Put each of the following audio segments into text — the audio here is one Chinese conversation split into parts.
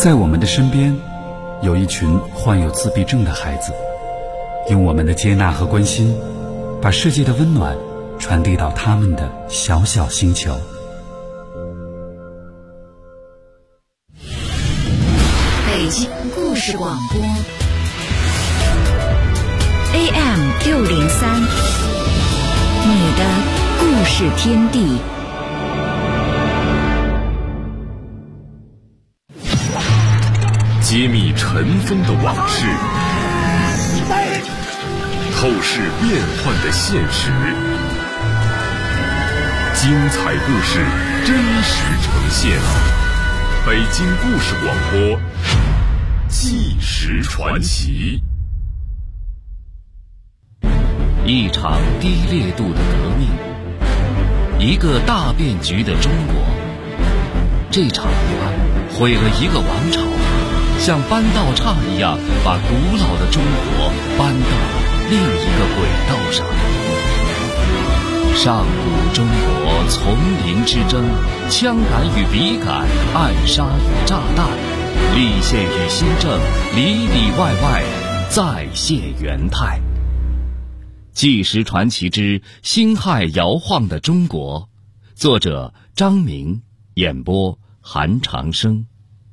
在我们的身边，有一群患有自闭症的孩子，用我们的接纳和关心，把世界的温暖传递到他们的小小星球。 北京故事广播 AM603，你的故事天地。 揭秘尘封的往事，透视变幻的现实，精彩故事真实呈现。北京故事广播，纪实传奇。 一场低烈度的革命，一个大变局的中国。这场乱毁了一个王朝，像搬道岔一样把古老的中国搬到了另一个轨道上。上古中国丛林之争，枪杆与笔杆，暗杀与炸弹，立宪与新政，里里外外再现元态。纪实传奇之辛亥摇晃的中国，作者张明，演播韩长生。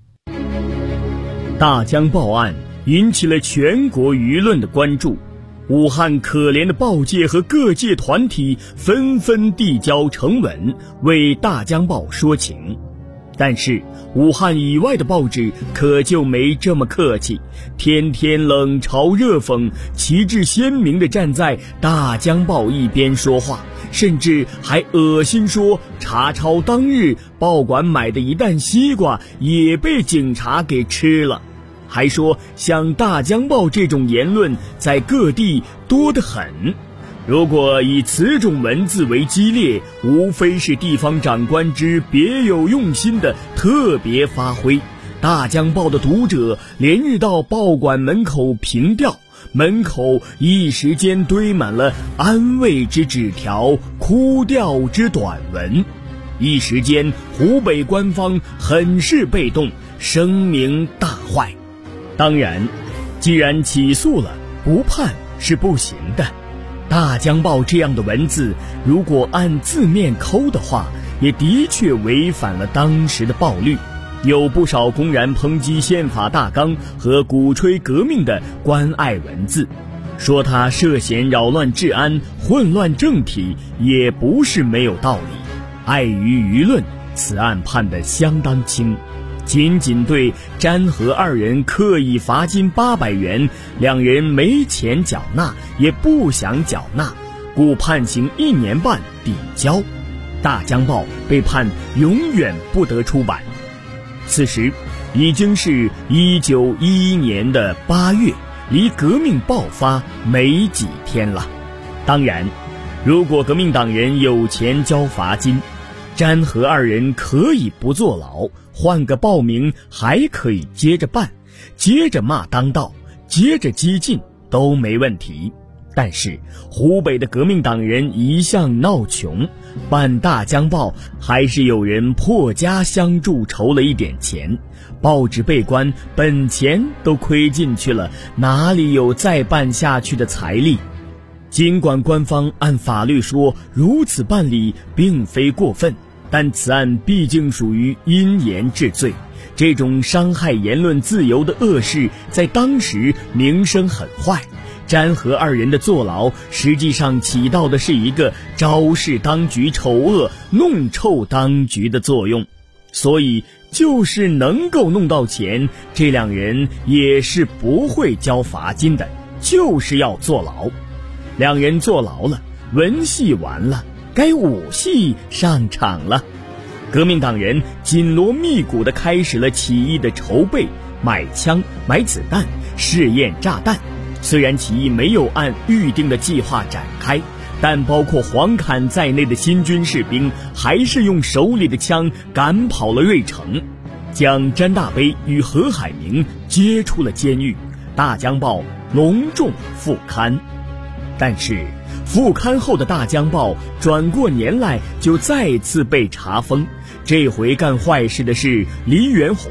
大江报案引起了全国舆论的关注，武汉可怜的报界和各界团体纷纷递交呈文为大江报说情。但是武汉以外的报纸可就没这么客气，天天冷嘲热讽，旗帜鲜明地站在大江报一边说话，甚至还恶心说查抄当日报馆买的一担西瓜也被警察给吃了，还说像大江报这种言论在各地多得很，如果以此种文字为激烈，无非是地方长官之别有用心的特别发挥。大江报的读者连日到报馆门口凭吊，门口一时间堆满了安慰之纸条、哭吊之短文，一时间湖北官方很是被动，声名大坏。当然，既然起诉了，不判是不行的。大江报这样的文字，如果按字面抠的话，也的确违反了当时的报律，有不少公然抨击宪法大纲和鼓吹革命的关爱文字，说他涉嫌扰乱治安、混乱政体，也不是没有道理。碍于舆论，此案判得相当轻，仅仅对詹和二人刻意罚金800元，两人没钱缴纳，也不想缴纳，故判刑1年半抵交。大江报被判永远不得出版。此时已经是1911年的8月，离革命爆发没几天了。当然，如果革命党人有钱交罚金，詹和二人可以不坐牢，换个报名还可以接着办，接着骂当道，接着激进都没问题。但是湖北的革命党人一向闹穷，办大江报还是有人破家相助筹了一点钱，报纸被关，本钱都亏进去了，哪里有再办下去的财力？尽管官方按法律说如此办理并非过分，但此案毕竟属于因言治罪，这种伤害言论自由的恶事在当时名声很坏。詹和二人的坐牢实际上起到的是一个昭示当局丑恶、弄臭当局的作用，所以就是能够弄到钱，这两人也是不会交罚金的，就是要坐牢。两人坐牢了，文戏完了，该武戏上场了。革命党人紧锣密鼓地开始了起义的筹备，买枪、买子弹、试验炸弹。虽然起义没有按预定的计划展开，但包括黄侃在内的新军士兵还是用手里的枪赶跑了瑞成，将詹大悲与何海明接出了监狱。大江报隆重复刊。但是复刊后的大江报转过年来就再次被查封，这回干坏事的是黎元洪。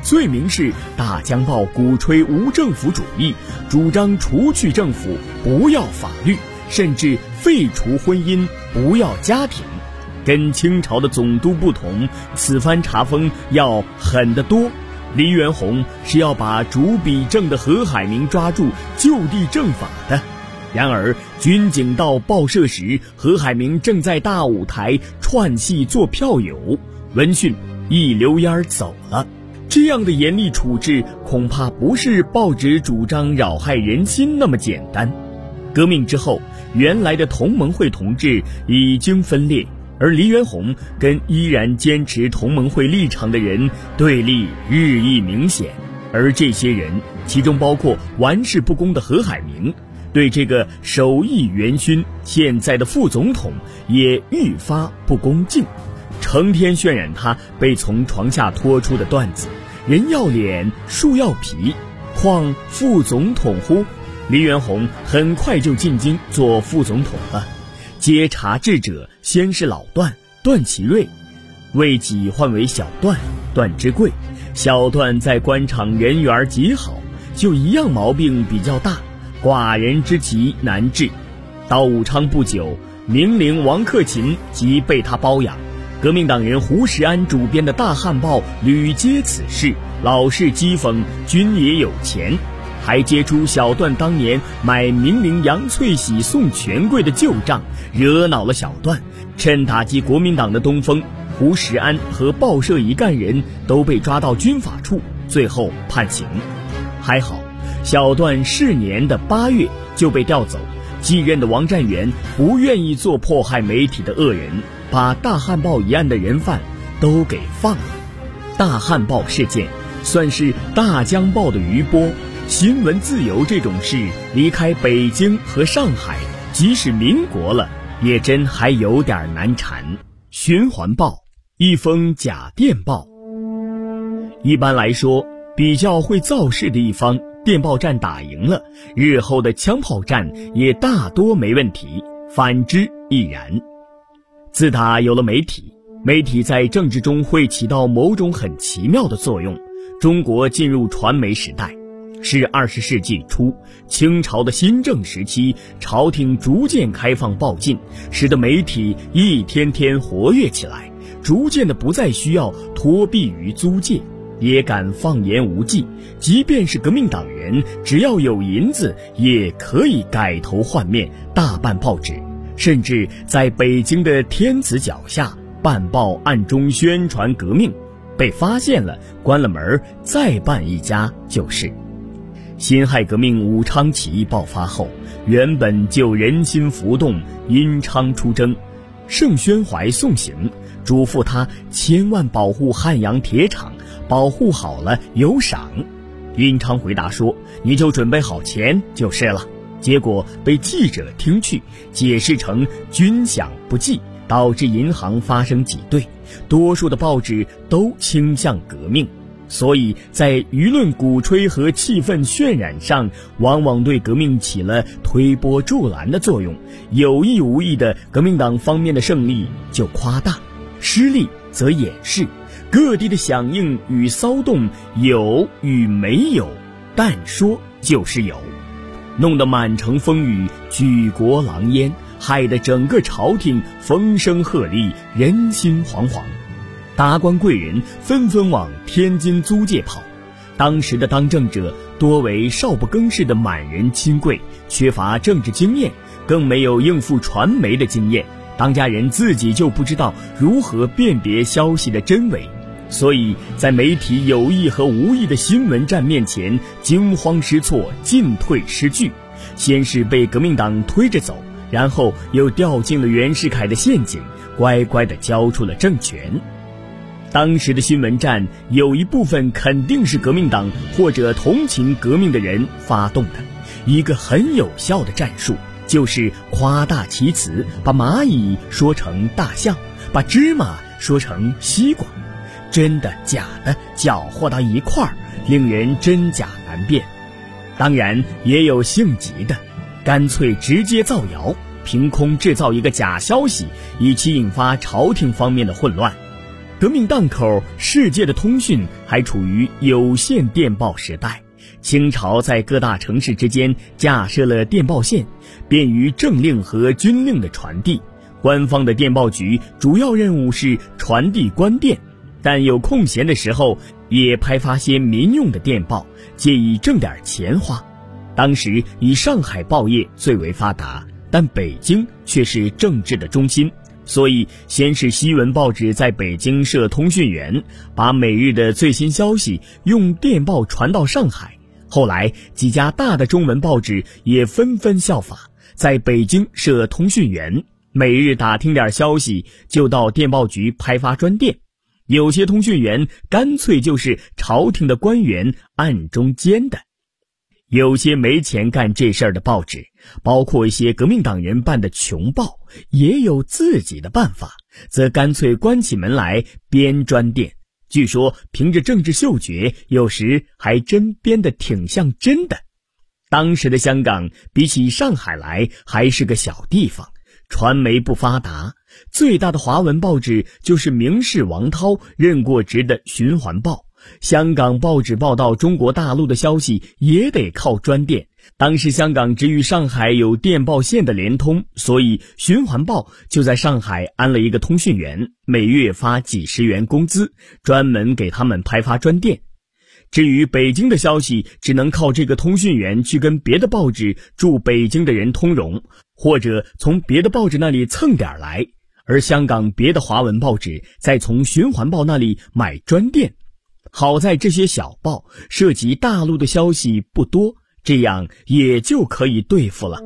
罪名是大江报鼓吹无政府主义，主张除去政府，不要法律，甚至废除婚姻，不要家庭。跟清朝的总督不同，此番查封要狠得多。黎元洪是要把主笔正的何海明抓住，就地正法的。然而军警到报社时，何海明正在大舞台串戏做票友，闻讯一溜烟走了。这样的严厉处置，恐怕不是报纸主张扰害人心那么简单。革命之后，原来的同盟会同志已经分裂，而黎元洪跟依然坚持同盟会立场的人对立日益明显，而这些人其中包括玩世不恭的何海明，对这个首义元勋现在的副总统也愈发不恭敬，成天渲染他被从床下拖出的段子，人要脸树要皮，况副总统乎？黎元洪很快就进京做副总统了。接察制者先是老段段祺瑞，为己换为小段段之贵。小段在官场人缘极好，就一样毛病比较大，寡人之疾难治。到武昌不久，名伶王克勤即被他包养。革命党人胡石安主编的大汉报屡揭此事，老是讥讽军也有钱，还揭出小段当年买名伶杨翠喜送权贵的旧账，惹恼了小段。趁打击国民党的东风，胡石安和报社一干人都被抓到军法处，最后判刑。还好小段是年的8月就被调走，继任的王占元不愿意做迫害媒体的恶人，把大汉报一案的人犯都给放了。大汉报事件算是大江报的余波，新闻自由这种事，离开北京和上海，即使民国了，也真还有点难缠。循环报，一封假电报。一般来说，比较会造势的一方，电报战打赢了，日后的枪炮战也大多没问题，反之亦然。自打有了媒体，媒体在政治中会起到某种很奇妙的作用。中国进入传媒时代，是20世纪初清朝的新政时期，朝廷逐渐开放报禁，使得媒体一天天活跃起来，逐渐的不再需要托庇于租界，也敢放言无忌。即便是革命党人，只要有银子，也可以改头换面，大办报纸，甚至在北京的天子脚下办报，暗中宣传革命，被发现了关了门，再办一家就是。辛亥革命武昌起义爆发后，原本就人心浮动，殷昌出征，盛宣怀送行，嘱咐他千万保护汉阳铁厂，保护好了有赏。殷昌回答说，你就准备好钱就是了。结果被记者听去，解释成军饷不济，导致银行发生挤兑，多数的报纸都倾向革命，所以在舆论鼓吹和气氛渲染上，往往对革命起了推波助澜的作用。有意无意的，革命党方面的胜利就夸大，失利则掩饰，各地的响应与骚动有与没有，但说就是有，弄得满城风雨，举国狼烟，害得整个朝廷风声鹤唳，人心惶惶。达官贵人纷纷往天津租界跑，当时的当政者多为少不更事的满人亲贵，缺乏政治经验，更没有应付传媒的经验，当家人自己就不知道如何辨别消息的真伪，所以在媒体有意和无意的新闻战面前惊慌失措，进退失据，先是被革命党推着走，然后又掉进了袁世凯的陷阱，乖乖地交出了政权。当时的新闻战有一部分肯定是革命党或者同情革命的人发动的，一个很有效的战术就是夸大其词，把蚂蚁说成大象，把芝麻说成西瓜，真的假的搅和到一块儿，令人真假难辨。当然也有性急的，干脆直接造谣，凭空制造一个假消息，以期引发朝廷方面的混乱。 革命档口，世界的通讯还处于有线电报时代。清朝在各大城市之间架设了电报线，便于政令和军令的传递。官方的电报局主要任务是传递官电，但有空闲的时候也拍发些民用的电报，借以挣点钱花。当时以上海报业最为发达，但北京却是政治的中心，所以先是西文报纸在北京设通讯员，把每日的最新消息用电报传到上海。后来几家大的中文报纸也纷纷效法，在北京设通讯员，每日打听点消息就到电报局拍发专电。有些通讯员干脆就是朝廷的官员暗中兼的。有些没钱干这事儿的报纸，包括一些革命党人办的穷报，也有自己的办法，则干脆关起门来编专电。据说凭着政治嗅觉，有时还真编得挺像真的。当时的香港比起上海来还是个小地方，传媒不发达，最大的华文报纸就是名士王涛任过职的《循环报》。香港报纸报道中国大陆的消息也得靠专电，当时香港只与上海有电报线的联通，所以《循环报》就在上海安了一个通讯员，每月发几十元工资，专门给他们拍发专电。至于北京的消息，只能靠这个通讯员去跟别的报纸驻北京的人通融，或者从别的报纸那里蹭点来，而香港别的华文报纸再从《循环报》那里买专电。好在这些小报涉及大陆的消息不多，这样也就可以对付了。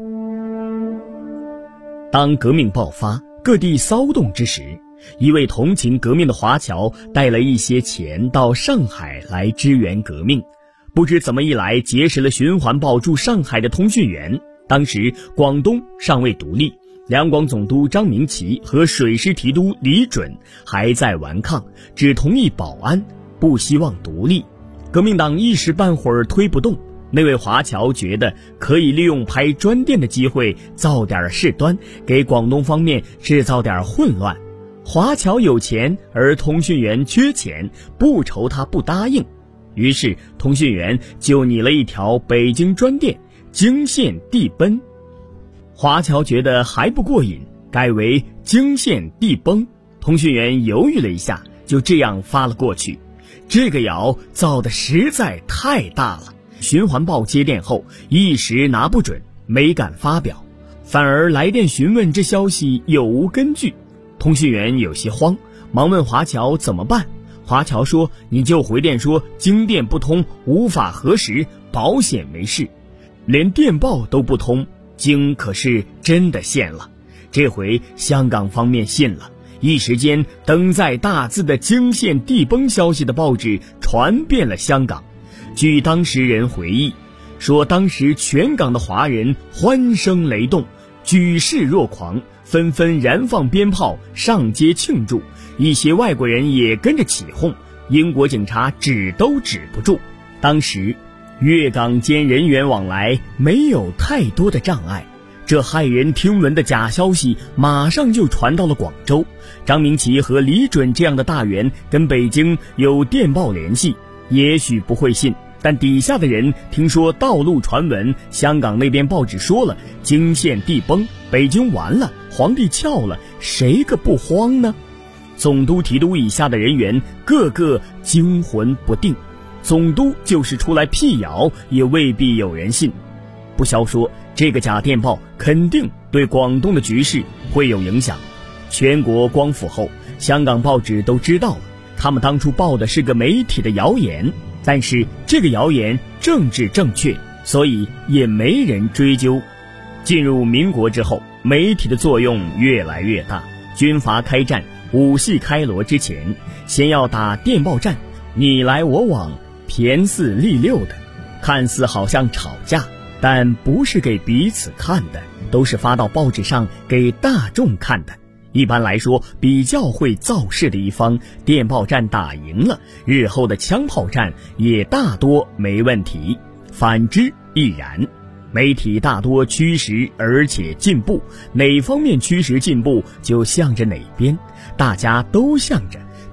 当革命爆发，各地骚动之时，一位同情革命的华侨带了一些钱到上海来支援革命，不知怎么一来结识了《循环报》驻上海的通讯员。当时广东尚未独立，两广总督张明奇和水师提督李准还在顽抗，只同意保安，不希望独立。革命党一时半会儿推不动，那位华侨觉得可以利用拍专电的机会造点事端，给广东方面制造点混乱。华侨有钱，而通讯员缺钱，不愁他不答应。于是通讯员就拟了一条北京专电，京线地奔。华侨觉得还不过瘾，改为京线地崩。通讯员犹豫了一下，就这样发了过去。这个谣造的实在太大了，循环报接电后一时拿不准，没敢发表，反而来电询问这消息有无根据。通讯员有些慌，忙问华侨怎么办。华侨说，你就回电说京电不通，无法核实，保险没事。连电报都不通，京可是真的陷了。这回香港方面信了，一时间登载大字的京线地崩消息的报纸传遍了香港。据当时人回忆说，当时全港的华人欢声雷动，举世若狂，纷纷燃放鞭炮上街庆祝，一些外国人也跟着起哄，英国警察止都止不住。当时粤港间人员往来没有太多的障碍，这骇人听闻的假消息马上就传到了广州。张明奇和李准这样的大员跟北京有电报联系，也许不会信，但底下的人听说道路传闻，香港那边报纸说了京线地崩，北京完了，皇帝翘了，谁个不慌呢？总督提督以下的人员个个惊魂不定，总督就是出来辟谣也未必有人信。不消说，这个假电报肯定对广东的局势会有影响。全国光复后，香港报纸都知道了，他们当初报的是个媒体的谣言，但是这个谣言政治正确，所以也没人追究。进入民国之后，媒体的作用越来越大，军阀开战，武戏开锣之前，先要打电报战，你来我往，骈4俪6的，看似好像吵架，但不是给彼此看的，都是发到报纸上给大众看的。一般来说，比较会造势的一方，电报战打赢了，日后的枪炮战也大多没问题，反之亦然。媒体大多驱使而且进步，哪方面驱使进步就向着哪边，大家都向着，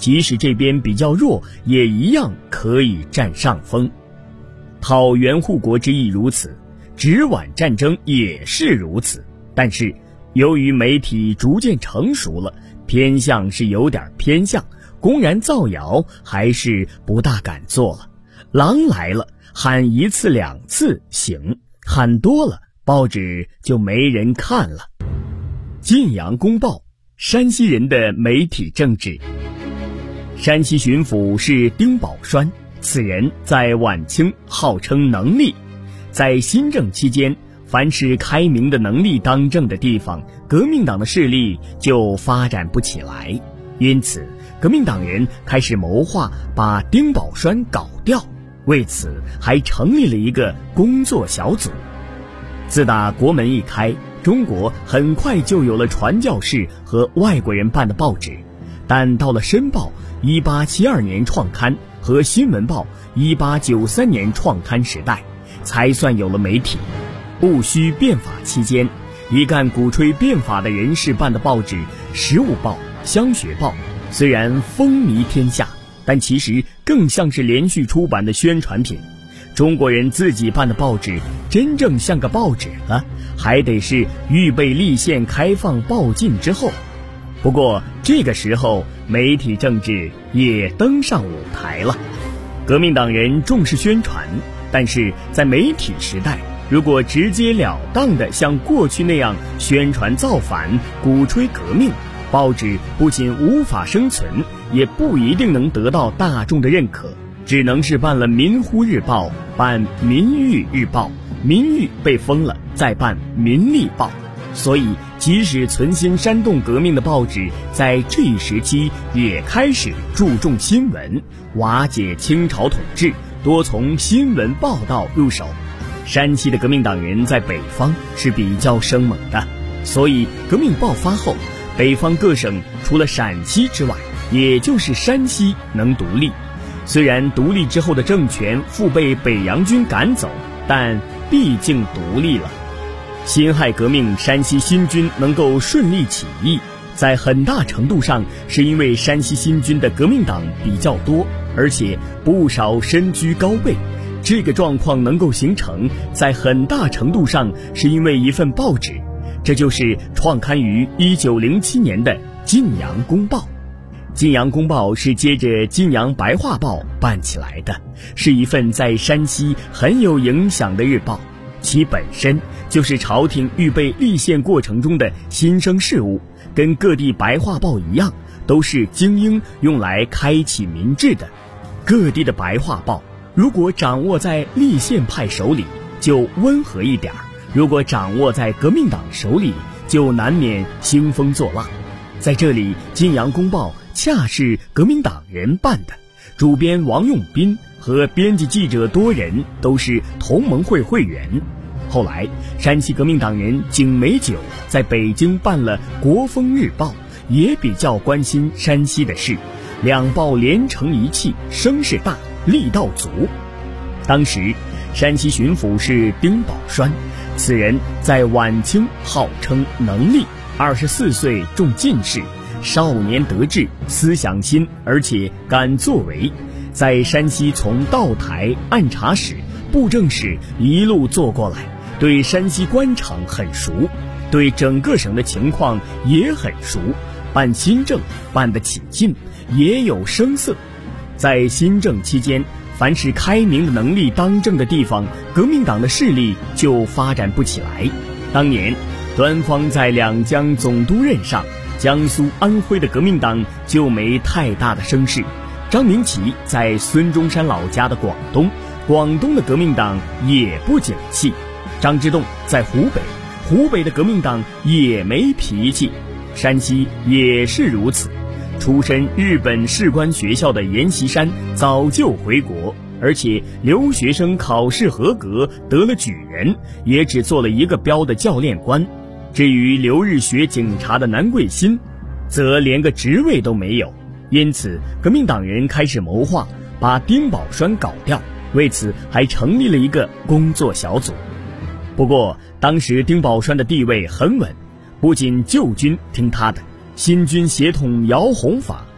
即使这边比较弱，也一样可以占上风。讨袁护国之意如此，直皖战争也是如此。但是由于媒体逐渐成熟了，偏向是有点偏向，公然造谣还是不大敢做了。狼来了，喊1次2次行，喊多了报纸就没人看了。晋阳公报，山西人的媒体政治。山西巡抚是丁宝栓，此人在晚清号称能力，在新政期间，凡是开明的能力当政的地方，革命党的势力就发展不起来，因此革命党人开始谋划把丁宝栓搞掉，为此还成立了一个工作小组。自打国门一开，中国很快就有了传教士和外国人办的报纸，但到了申报1872年创刊和新闻报1893年创刊时代，才算有了媒体。戊戌变法期间，一干鼓吹变法的人士办的报纸《实务报》《乡学报》，虽然风靡天下，但其实更像是连续出版的宣传品。中国人自己办的报纸真正像个报纸了，还得是预备立宪开放报禁之后。不过这个时候媒体政治也登上舞台了。革命党人重视宣传，但是在媒体时代，如果直截了当的像过去那样宣传造反，鼓吹革命，报纸不仅无法生存，也不一定能得到大众的认可，只能是办了民呼日报，办民誉日报，民誉被封了，再办民利报。所以即使存心煽动革命的报纸，在这一时期也开始注重新闻，瓦解清朝统治，多从新闻报道入手。山西的革命党人在北方是比较生猛的，所以革命爆发后，北方各省除了陕西之外，也就是山西能独立。虽然独立之后的政权复被北洋军赶走，但毕竟独立了。辛亥革命山西新军能够顺利起义，在很大程度上是因为山西新军的革命党比较多，而且不少身居高位。这个状况能够形成，在很大程度上是因为一份报纸，这就是创刊于1907年的《晋阳公报》。《晋阳公报》是接着《晋阳白话报》办起来的，是一份在山西很有影响的日报，其本身就是朝廷预备立宪过程中的新生事物，跟各地白话报一样，都是精英用来开启民智的。各地的白话报如果掌握在立宪派手里，就温和一点；如果掌握在革命党手里，就难免兴风作浪。在这里，《晋阳公报》恰是革命党人办的，主编王用斌和编辑记者多人都是同盟会会员。后来山西革命党人景美九在北京办了《国风日报》，也比较关心山西的事，两报连成一气，声势大，力道足。当时山西巡抚是丁宝栓，此人在晚清号称能力，24岁中进士，少年得志，思想新，而且敢作为，在山西从道台、按察使、布政使一路做过来，对山西官场很熟，对整个省的情况也很熟，办新政办得起劲，也有声色。在新政期间，凡是开明的能力当政的地方，革命党的势力就发展不起来。当年端方在两江总督任上，江苏、安徽的革命党就没太大的声势。张明启在孙中山老家的广东，广东的革命党也不景气。张之洞在湖北，湖北的革命党也没脾气。山西也是如此。出身日本士官学校的阎锡山早就回国，而且留学生考试合格，得了举人，也只做了一个标的教练官。至于留日学警察的南桂新，则连个职位都没有。因此革命党人开始谋划把丁宝栓搞掉，为此还成立了一个工作小组。不过当时丁宝栓的地位很稳，不仅旧军听他的，新军协统姚弘法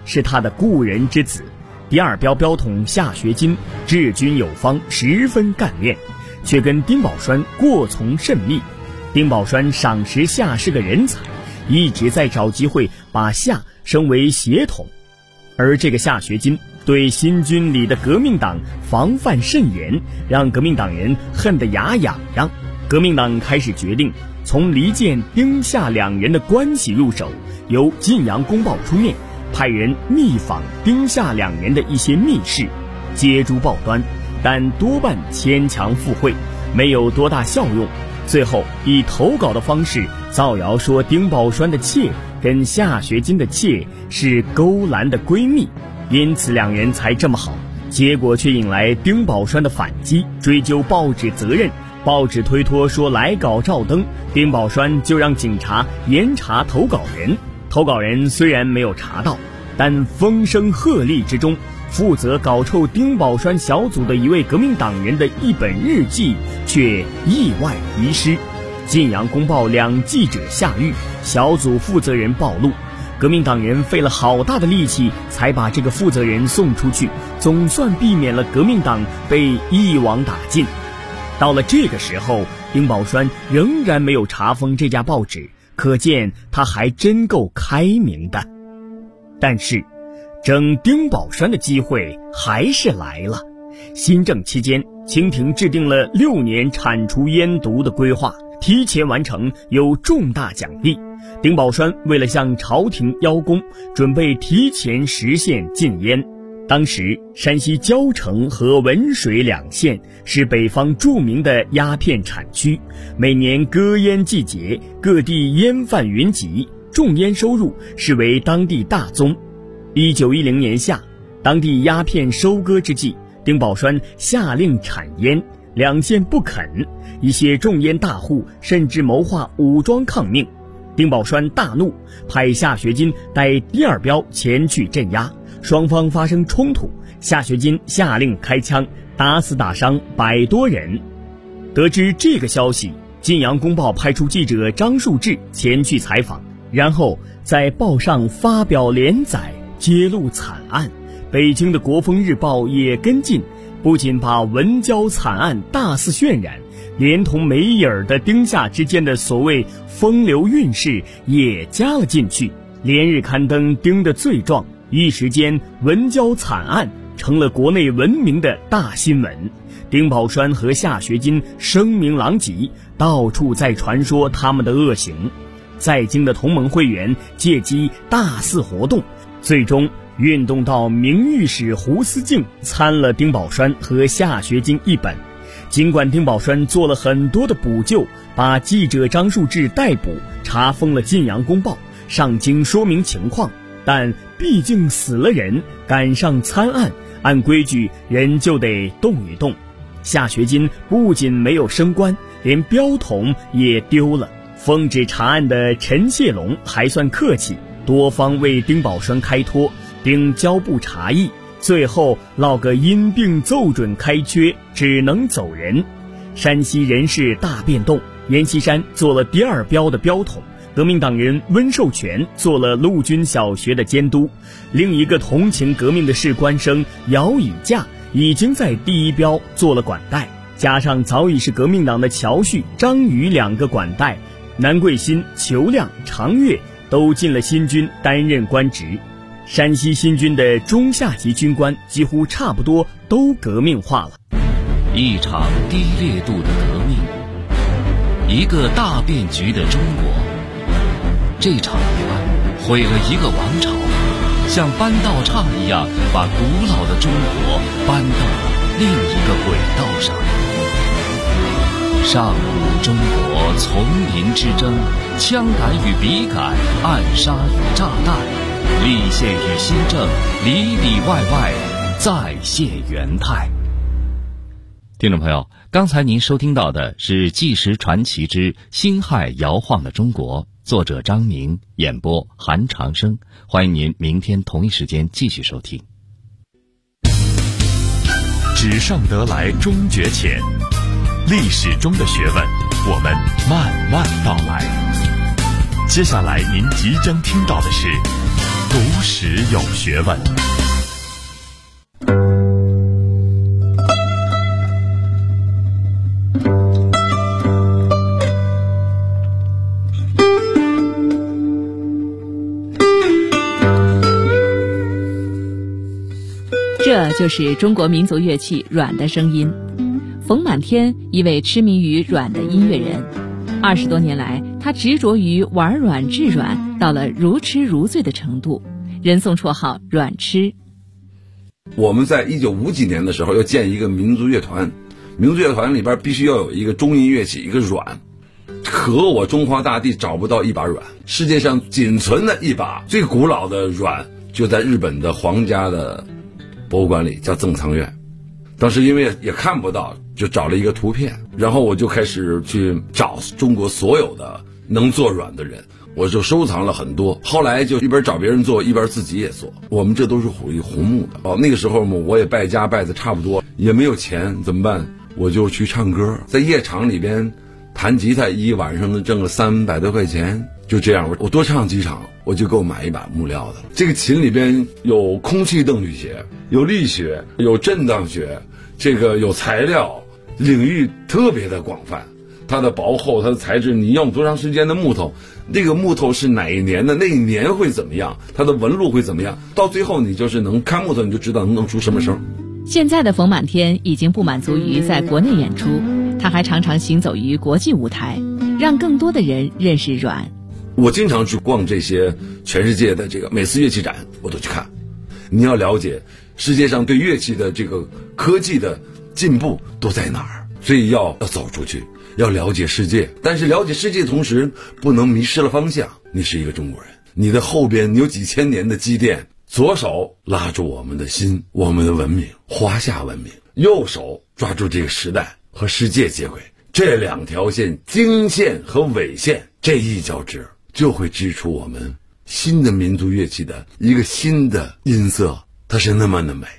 是他的故人之子。第二标标统夏学金治军有方，十分干练，却跟丁宝栓过从甚密。丁宝栓赏识夏是个人才，一直在找机会把夏升为协统。而这个夏学金对新军里的革命党防范甚严，让革命党人恨得牙痒痒。革命党开始决定从离间丁夏两人的关系入手，由晋阳公报出面，派人密访丁夏两人的一些密事，揭诸报端，但多半牵强附会，没有多大效用。最后以投稿的方式造谣说丁宝栓的妾跟夏学金的妾是勾栏的闺蜜，因此两人才这么好。结果却引来丁宝栓的反击，追究报纸责任。报纸推脱说来稿照登，丁宝栓就让警察严查投稿人。投稿人虽然没有查到，但风声鹤唳之中，负责搞臭丁宝栓小组的一位革命党人的一本日记却意外遗失。晋阳公报2记者下狱，小组负责人暴露。革命党人费了好大的力气才把这个负责人送出去，总算避免了革命党被一网打尽。到了这个时候，丁宝栓仍然没有查封这家报纸，可见他还真够开明的。但是整丁宝栓的机会还是来了。新政期间，清廷制定了6年铲除烟毒的规划，提前完成有重大奖励。丁宝栓为了向朝廷邀功，准备提前实现禁烟。当时山西交城和文水2县是北方著名的鸦片产区，每年割烟季节，各地烟贩云集，种烟收入视为当地大宗。1910年夏，当地鸦片收割之际，丁宝栓下令产烟，2县不肯，一些种烟大户甚至谋划武装抗命。丁宝栓大怒，派夏学金带第二标前去镇压，双方发生冲突，夏学金下令开枪，打死打伤100多人。得知这个消息，晋阳公报派出记者张树志前去采访，然后在报上发表连载，揭露惨案。北京的国风日报也跟进，不仅把文交惨案大肆渲染，连同没影儿的丁夏之间的所谓风流韵事也加了进去，连日刊登丁的罪状。一时间，文交惨案成了国内闻名的大新闻。丁宝栓和夏学金声名狼藉，到处在传说他们的恶行。在京的同盟会员借机大肆活动，最终运动到名誉使胡思敬参了丁宝栓和夏学金一本。尽管丁宝栓做了很多的补救，把记者张树志逮捕，查封了晋阳公报，上京说明情况，但毕竟死了人，赶上参案，按规矩人就得动一动。夏学金不仅没有升官，连标统也丢了。奉旨查案的陈谢龙还算客气，多方为丁宝栓开脱，丁交部查议，最后落个因病奏准开缺，只能走人。山西人事大变动，阎锡山做了第二标的标统，革命党人温寿全做了陆军小学的监督，另一个同情革命的士官生姚以驾已经在第一标做了管带，加上早已是革命党的乔旭、张宇2个管带，南桂新、裘亮、常岳都进了新军担任官职。山西新军的中下级军官几乎差不多都革命化了。 一场低烈度的革命，一个大变局的中国。这场移安毁了一个王朝，像搬道岔一样把古老的中国搬到了另一个轨道上。上古中国丛林之争，枪杆与笔杆，暗杀与炸弹，立宪与新政，里里外外再现元态。听众朋友，刚才您收听到的是《纪实传奇之辛亥摇晃的中国》，作者张明，演播韩长生。欢迎您明天同一时间继续收听。 纸上得来终觉浅，历史中的学问，我们慢慢道来。接下来您即将听到的是读史有学问。 这就是中国民族乐器阮的声音。冯满天，一位痴迷于阮的音乐人，20多年来，他执着于玩阮制阮，到了如痴如醉的程度，人送绰号阮痴。 我们在1950几年的时候要建一个民族乐团，民族乐团里边必须要有一个中音乐器，一个阮。可我中华大地找不到一把阮，世界上仅存的一把最古老的阮就在日本的皇家的博物馆里，叫赠藏院。当时因为也看不到，就找了一个图片，然后我就开始去找中国所有的能做阮的人，我就收藏了很多。后来就一边找别人做，一边自己也做。我们这都是属于红木的。那个时候嘛，我也败家败的差不多，也没有钱，怎么办？我就去唱歌，在夜场里边弹吉他，一晚上能挣个300多块钱。就这样，我多唱几场，我就给我买一把木料的。这个琴里边有空气动力学，有力学，有震荡学，这个有材料，领域特别的广泛。它的薄厚，它的材质，你用多长时间的木头，那个木头是哪一年的，那一年会怎么样，它的纹路会怎么样，到最后你就是能看木头，你就知道能弄出什么声。 现在的冯满天已经不满足于在国内演出，他还常常行走于国际舞台，让更多的人认识阮。 我经常去逛这些全世界的这个每次乐器展，我都去看。你要了解世界上对乐器的这个科技的进步都在哪儿，所以要走出去，要了解世界。但是了解世界的同时，不能迷失了方向。你是一个中国人，你的后边你有几千年的积淀，左手拉住我们的心，我们的文明，华夏文明，右手抓住这个时代和世界接轨。这两条线，经线和纬线，这一交织，就会织出我们新的民族乐器的一个新的音色，它是那么的美。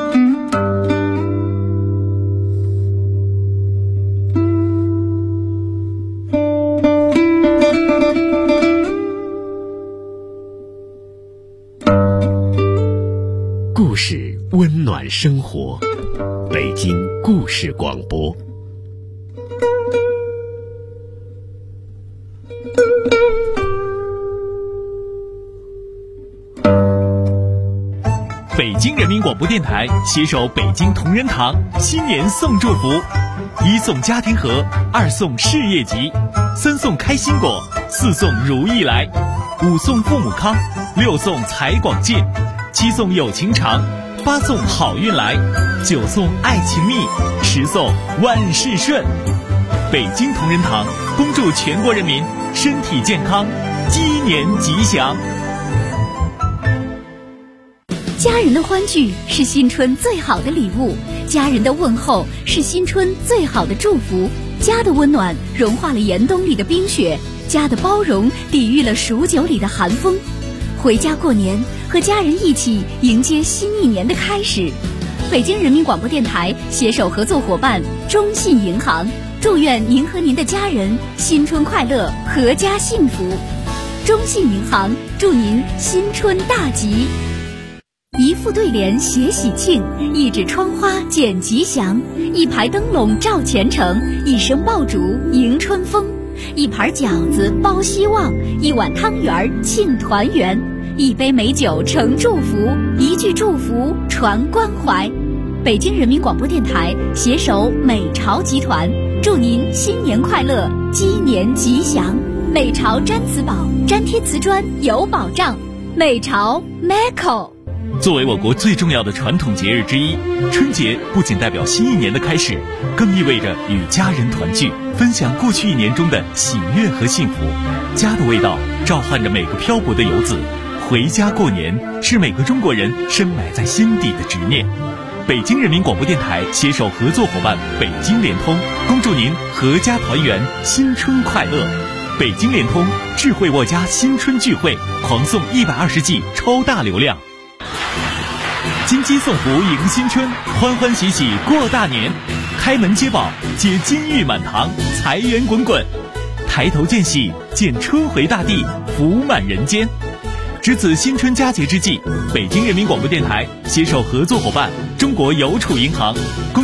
故事温暖生活，北京故事广播。 北京人民广播电台携手北京同仁堂新年送祝福：1送家庭盒，2送事业吉，3送开心果，4送如意来，5送父母康，6送财广进，7送有情长，8送好运来，9送爱情蜜，10送万事顺。北京同仁堂恭祝全国人民身体健康，鸡年吉祥。 家人的欢聚是新春最好的礼物，家人的问候是新春最好的祝福。家的温暖融化了严冬里的冰雪，家的包容抵御了数九里的寒风。回家过年，和家人一起迎接新一年的开始。北京人民广播电台携手合作伙伴中信银行，祝愿您和您的家人新春快乐，阖家幸福。中信银行祝您新春大吉。一副对联写喜庆，一纸窗花剪吉祥，一排灯笼照前程，一声爆竹迎春风，一盘饺子包希望，一碗汤圆庆团圆，一杯美酒呈祝福，一句祝福传关怀。北京人民广播电台携手美巢集团，祝您新年快乐，鸡年吉祥。美巢粘瓷宝，粘贴瓷砖有保障。美巢 Meco。 作为我国最重要的传统节日之一，春节不仅代表新一年的开始，更意味着与家人团聚，分享过去一年中的喜悦和幸福。家的味道召唤着每个漂泊的游子，回家过年是每个中国人深埋在心底的执念。北京人民广播电台携手合作伙伴北京联通，恭祝您阖家团圆，新春快乐。北京联通智慧沃家新春聚会，狂送120G 超大流量。金鸡送福迎新春，欢欢喜喜过大年，开门接宝，接金玉满堂，财源滚滚，抬头见喜，见春回大地，福满人间。 值此新春佳节之际，北京人民广播电台携手合作伙伴中国邮储银行